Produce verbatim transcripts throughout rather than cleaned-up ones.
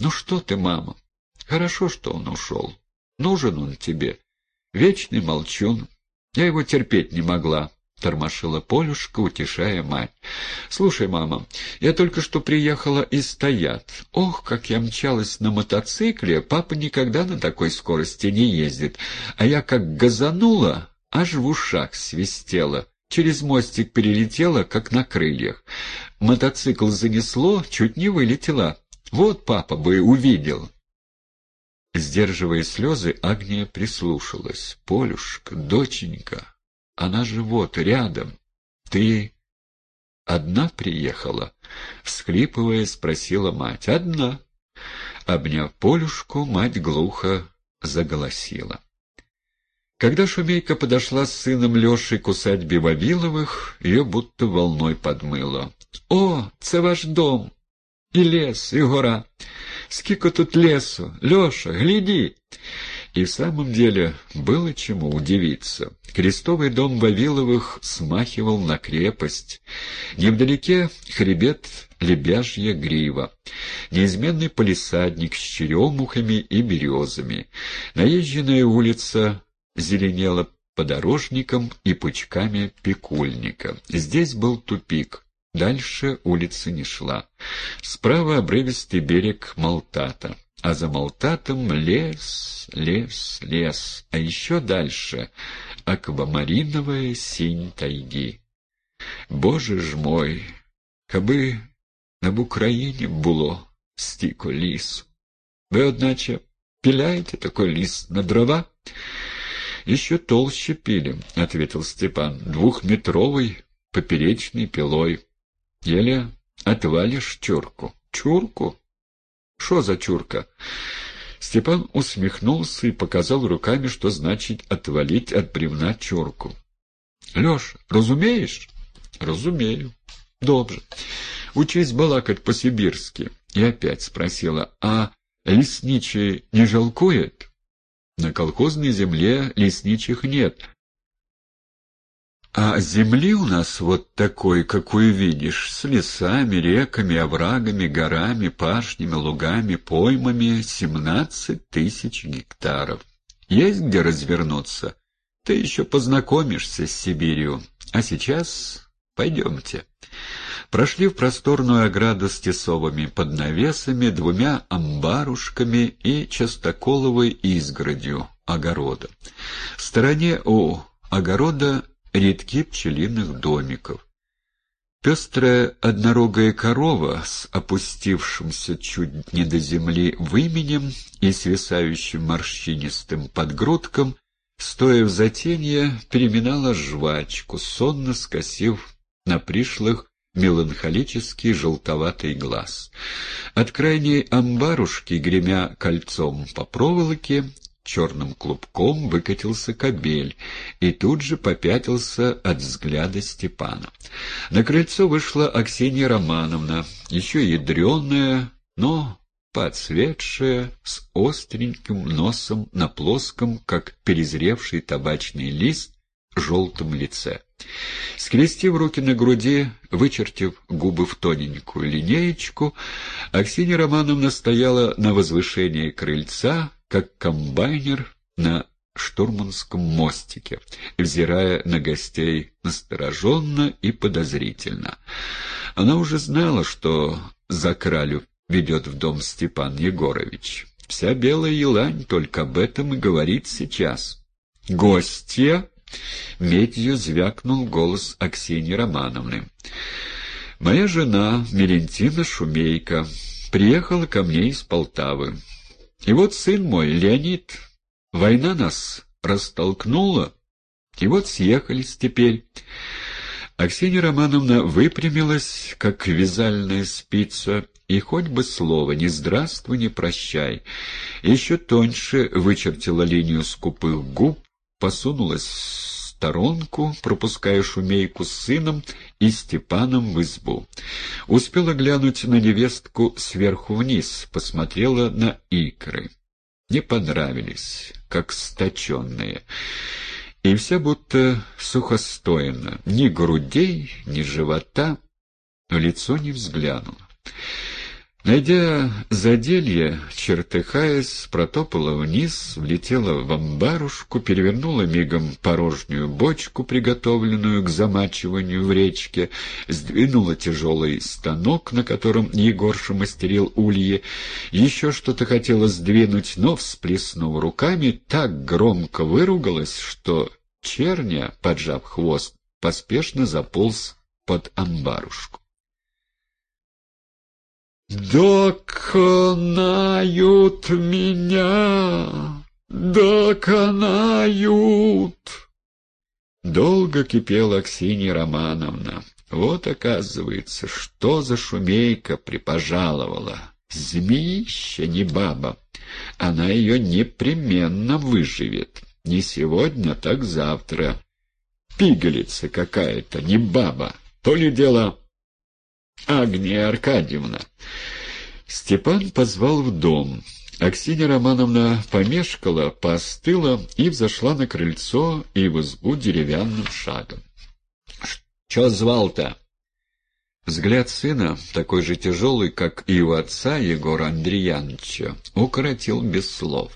Ну что ты, мама? Хорошо, что он ушел. Нужен он тебе. Вечный молчун. Я его терпеть не могла. Тормошила Полюшка, утешая мать. «Слушай, мама, я только что приехала из Стоят. Ох, как я мчалась на мотоцикле! Папа никогда на такой скорости не ездит. А я как газанула, аж в ушах свистела. Через мостик перелетела, как на крыльях. Мотоцикл занесло, чуть не вылетела. Вот папа бы увидел». Сдерживая слезы, Агния прислушалась. «Полюшка, доченька, она же вот, рядом. Ты одна приехала?» Всхлипывая, спросила мать. «Одна». Обняв Полюшку, мать глухо заголосила. Когда Шумейка подошла с сыном Лешей к усадьбе Вавиловых, ее будто волной подмыло. «О, це ваш дом! И лес, и гора! Сколько тут лесу! Леша, гляди!» И в самом деле было чему удивиться. Крестовый дом Вавиловых смахивал на крепость. Невдалеке хребет Лебяжья грива, неизменный палисадник с черемухами и березами. Наезженная улица зеленела подорожником и пучками пикульника. Здесь был тупик. Дальше улица не шла. Справа обрывистый берег Малтата, а за Малтатом лес, лес, лес, а еще дальше аквамариновая синь тайги. Боже ж мой, каби на Україні було стільки лісу. Ви, одначе, пиляете такой ліс на дрова? Еще толще пили, — ответил Степан, — двухметровой поперечной пилой. Еле отвалишь чурку. Чурку? Шо за чурка? Степан усмехнулся и показал руками, что значит отвалить от бревна чурку. Леш, разумеешь? Разумею. Добре. Учись балакать по-сибирски. И опять спросила, а лесничий не жалкует? На колхозной земле лесничих нет. А земли у нас вот такой, какую видишь, с лесами, реками, оврагами, горами, пашнями, лугами, поймами, семнадцать тысяч гектаров. Есть где развернуться. Ты еще познакомишься с Сибирью. А сейчас пойдемте. Прошли в просторную ограду с тесовыми под навесами, двумя амбарушками и частоколовой изгородью огорода. В стороне у огорода рядки пчелиных домиков. Пестрая однорогая корова с опустившимся чуть не до земли выменем и свисающим морщинистым подгрудком, стоя в затенье, переминала жвачку, сонно скосив на пришлых меланхолический желтоватый глаз. От крайней амбарушки, гремя кольцом по проволоке, черным клубком выкатился кобель и тут же попятился от взгляда Степана. На крыльцо вышла Аксинья Романовна, еще ядреная, но поотцветшая, с остреньким носом на плоском, как перезревший табачный лист, желтом лице. Скрестив руки на груди, вычертив губы в тоненькую линеечку, Аксинья Романовна стояла на возвышении крыльца, как комбайнер на штурманском мостике, взирая на гостей настороженно и подозрительно. Она уже знала, что за кралю ведет в дом Степан Егорович. Вся белая елань только об этом и говорит сейчас. «Гостья!» — медью звякнул голос Аксиньи Романовны. «Моя жена, Мелентина Шумейка, приехала ко мне из Полтавы. И вот сын мой, Леонид, война нас растолкнула, и вот съехались теперь». Аксинья Романовна выпрямилась, как вязальная спица, и хоть бы слово «ни здравствуй, ни прощай», еще тоньше вычертила линию скупых губ, посунулась в сторонку, пропуская Шумейку с сыном и Степаном в избу. Успела глянуть на невестку сверху вниз, посмотрела на икры. Не понравились, как сточенные. И вся будто сухостойно, ни грудей, ни живота, в лицо не взглянула. Найдя заделье, чертыхаясь, протопала вниз, влетела в амбарушку, перевернула мигом порожнюю бочку, приготовленную к замачиванию в речке, сдвинула тяжелый станок, на котором Егорша мастерил ульи, еще что-то хотела сдвинуть, но, всплеснув руками, так громко выругалась, что черня, поджав хвост, поспешно заполз под амбарушку. «Доконают меня! Доконают!» Долго кипела Аксинья Романовна. Вот, оказывается, что за шумейка припожаловала. Змеища, не баба. Она ее непременно выживет. Не сегодня, так завтра. Пигалица какая-то, не баба. То ли дело... Агния Аркадьевна. Степан позвал в дом. Аксинья Романовна помешкала, поостыла и взошла на крыльцо и в избу деревянным шагом. — Чё звал-то? Взгляд сына, такой же тяжелый, как и у отца Егора Андреяновича, укоротил без слов.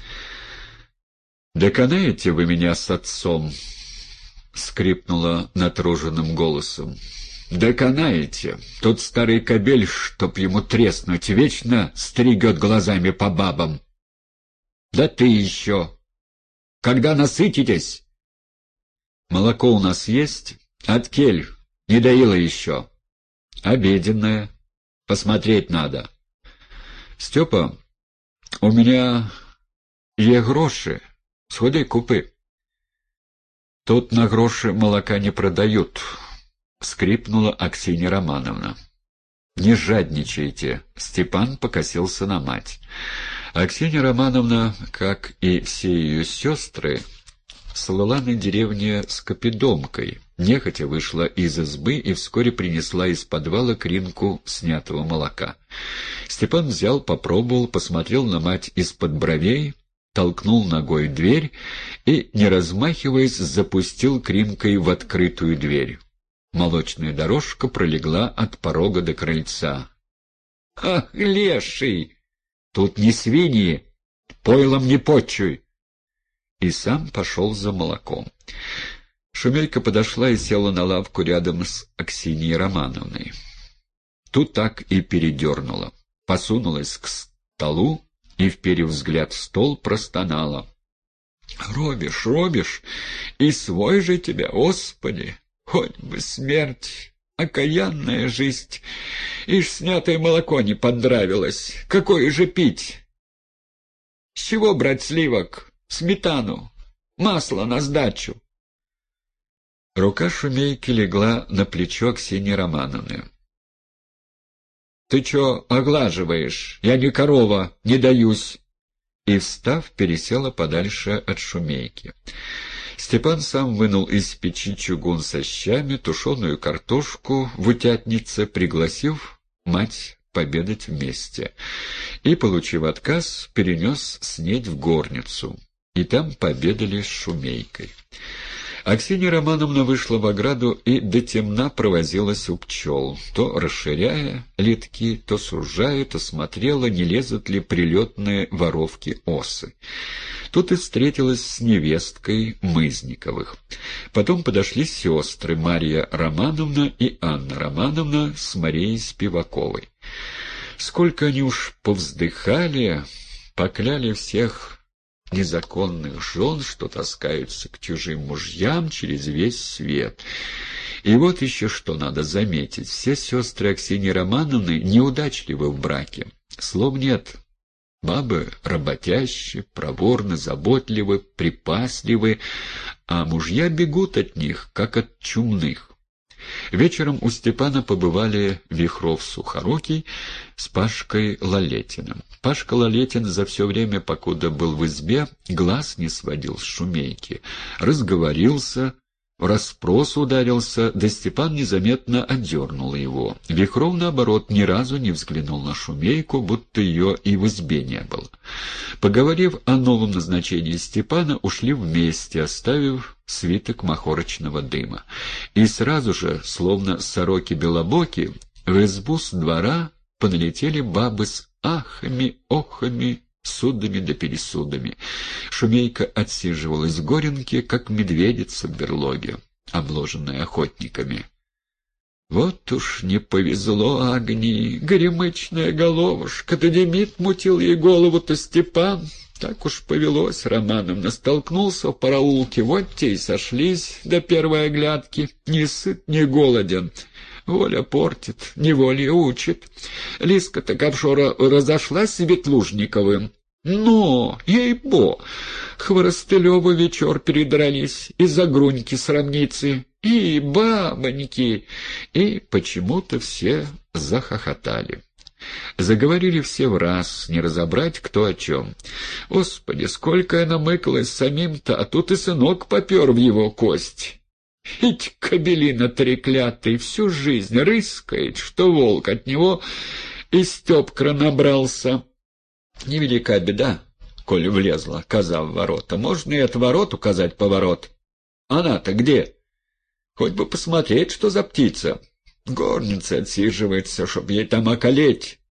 — «Доконаете вы меня с отцом?» — скрипнула натруженным голосом. «Доконаете. Тот старый кобель, чтоб ему треснуть, вечно стригет глазами по бабам. Да ты еще. Когда насытитесь?» «Молоко у нас есть? От кель. Не доила еще. Обеденное. Посмотреть надо. Степа, у меня є гроши. Сходи, купи». «Тут на гроши молока не продают», — скрипнула Аксинья Романовна. «Не жадничайте», — Степан покосился на мать. Аксинья Романовна, как и все ее сестры, слыла на деревне с копидомкой, нехотя вышла из избы и вскоре принесла из подвала кринку снятого молока. Степан взял, попробовал, посмотрел на мать из-под бровей, толкнул ногой дверь и, не размахиваясь, запустил кринкой в открытую дверь. Молочная дорожка пролегла от порога до крыльца. «Ах, леший! Тут не свиньи! Пойлом не почуй!» И сам пошел за молоком. Шумейка подошла и села на лавку рядом с Аксиньей Романовной. Тут так и передернула. Посунулась к столу и, вперев взгляд в стол, простонала. «Робишь, робишь, и свой же тебя, Господи! Хоть бы смерть, окаянная жизнь, ишь снятое молоко не понравилось. Какое же пить? С чего брать сливок, сметану, масло на сдачу?» Рука Шумейки легла на плечо Аксиньи Романовны. «Ты чё оглаживаешь? Я не корова, не даюсь!» И, встав, пересела подальше от Шумейки. Степан сам вынул из печи чугун со щами, тушеную картошку в утятнице, пригласив мать пообедать вместе, и, получив отказ, перенес снедь в горницу, и там пообедали с Шумейкой. Аксинья Романовна вышла в ограду и до темна провозилась у пчел, то расширяя литки, то сужая, то смотрела, не лезут ли прилетные воровки осы. Тут и встретилась с невесткой Мызниковых. Потом подошли сестры Марья Романовна и Анна Романовна с Марией Спиваковой. Сколько они уж повздыхали, покляли всех незаконных жен, что таскаются к чужим мужьям через весь свет. И вот еще что надо заметить. Все сестры Аксиньи Романовны неудачливы в браке. Слов нет. Бабы работящие, проворны, заботливы, припасливы, а мужья бегут от них, как от чумных. Вечером у Степана побывали Вихров-Сухорукий с Пашкой Лалетиным. Пашка Лалетин за все время, покуда был в избе, глаз не сводил с Шумейки, разговорился, в расспрос ударился, да Степан незаметно отдернул его. Вихров, наоборот, ни разу не взглянул на Шумейку, будто ее и в избе не было. Поговорив о новом назначении Степана, ушли вместе, оставив свиток махорочного дыма. И сразу же, словно сороки-белобоки, в избу с двора поналетели бабы с ахами, охами, судами да пересудами. Шумейка отсиживалась в горенке, как медведица в берлоге, обложенная охотниками. Вот уж не повезло Агнии, горемычная головушка, то Демид мутил ей голову-то Степан. Так уж повелось Романовна, столкнулся в параулке, вот те и сошлись до первой оглядки, ни сыт, ни голоден. Воля портит, неволя учит. Лиска-то Ковшора разошлась с Ветлужниковым. Но, ей-бо, Хворостылёвы вечер передрались из-за Груньки срамницы. И бабоньки! И почему-то все захохотали. Заговорили все в раз, не разобрать, кто о чем. Господи, сколько я намыкалась самим-то, а тут и сынок попер в его кость. Ведь кобелина треклятый всю жизнь рыскает, что волк от него и стёпкра набрался. Невелика беда, коли влезла коза в ворота. Можно и от ворот указать поворот. Она-то где? Хоть бы посмотреть, что за птица. В горнице отсиживается, чтоб ей там околеть.